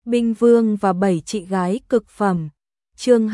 Binh Vương và 7 chị gái cực phẩm. Chương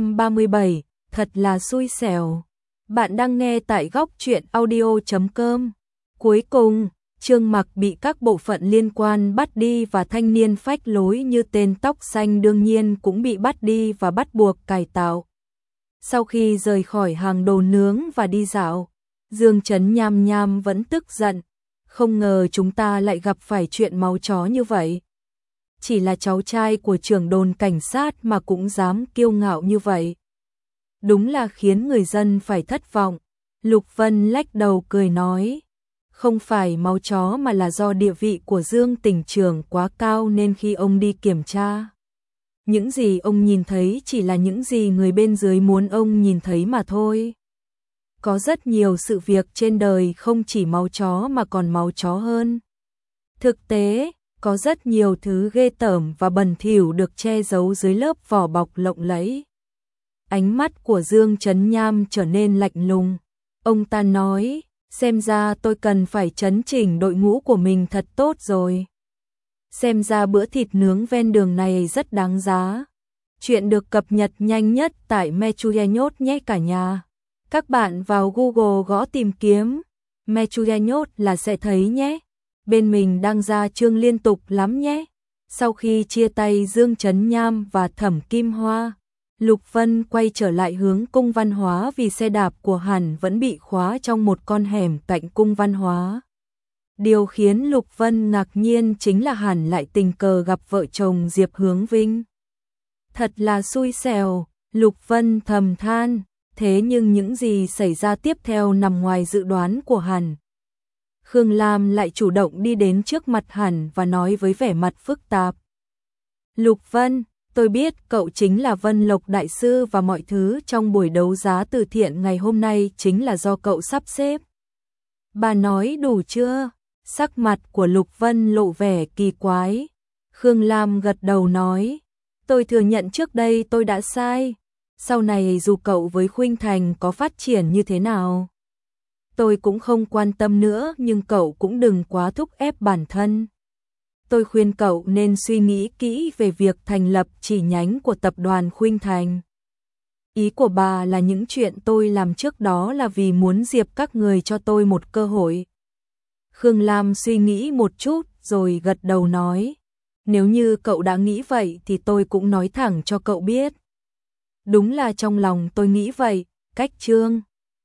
237, thật là xui xẻo. Bạn đang nghe tại góc truyện audio.com. Cuối cùng, Trương Mặc bị các bộ phận liên quan bắt đi và thanh niên phách lối như tên tóc xanh đương nhiên cũng bị bắt đi và bắt buộc cải tạo. Sau khi rời khỏi hàng đồ nướng và đi dạo, Dương Chấn Nham Nham vẫn tức giận. Không ngờ chúng ta lại gặp phải chuyện máu chó như vậy. Chỉ là cháu trai của trưởng đồn cảnh sát mà cũng dám kiêu ngạo như vậy. Đúng là khiến người dân phải thất vọng. Lục Vân lách đầu cười nói. Không phải máu chó mà là do địa vị của Dương tỉnh trưởng quá cao nên khi ông đi kiểm tra, những gì ông nhìn thấy chỉ là những gì người bên dưới muốn ông nhìn thấy mà thôi. Có rất nhiều sự việc trên đời không chỉ máu chó mà còn máu chó hơn. Thực tế, có rất nhiều thứ ghê tởm và bẩn thỉu được che giấu dưới lớp vỏ bọc lộng lẫy. Ánh mắt của Dương Chấn Nham trở nên lạnh lùng. Ông ta nói, xem ra tôi cần phải chấn chỉnh đội ngũ của mình thật tốt rồi. Xem ra bữa thịt nướng ven đường này rất đáng giá. Chuyện được cập nhật nhanh nhất tại Mechuyenyot nhé cả nhà. Các bạn vào Google gõ tìm kiếm Mechuyenyot là sẽ thấy nhé. Bên mình đang ra chương liên tục lắm nhé. Sau khi chia tay Dương Chấn Nham và Thẩm Kim Hoa, Lục Vân quay trở lại hướng cung văn hóa vì xe đạp của Hàn vẫn bị khóa trong một con hẻm cạnh cung văn hóa. Điều khiến Lục Vân ngạc nhiên chính là Hàn lại tình cờ gặp vợ chồng Diệp Hướng Vinh. Thật là xui xẻo, Lục Vân thầm than, thế nhưng những gì xảy ra tiếp theo nằm ngoài dự đoán của Hàn. Khương Lam lại chủ động đi đến trước mặt Hàn và nói với vẻ mặt phức tạp. Lục Vân, tôi biết cậu chính là Vân Lộc Đại Sư và mọi thứ trong buổi đấu giá từ thiện ngày hôm nay chính là do cậu sắp xếp. Bà nói đủ chưa? Sắc mặt của Lục Vân lộ vẻ kỳ quái. Khương Lam gật đầu nói, tôi thừa nhận trước đây tôi đã sai. Sau này dù cậu với Khuynh Thành có phát triển như thế nào, tôi cũng không quan tâm nữa, nhưng cậu cũng đừng quá thúc ép bản thân. Tôi khuyên cậu nên suy nghĩ kỹ về việc thành lập chi nhánh của tập đoàn Khuynh Thành. Ý của bà là những chuyện tôi làm trước đó là vì muốn Diệp các người cho tôi một cơ hội. Khương Lam suy nghĩ một chút rồi gật đầu nói, nếu như cậu đã nghĩ vậy thì tôi cũng nói thẳng cho cậu biết. Đúng là trong lòng tôi nghĩ vậy, cách Trương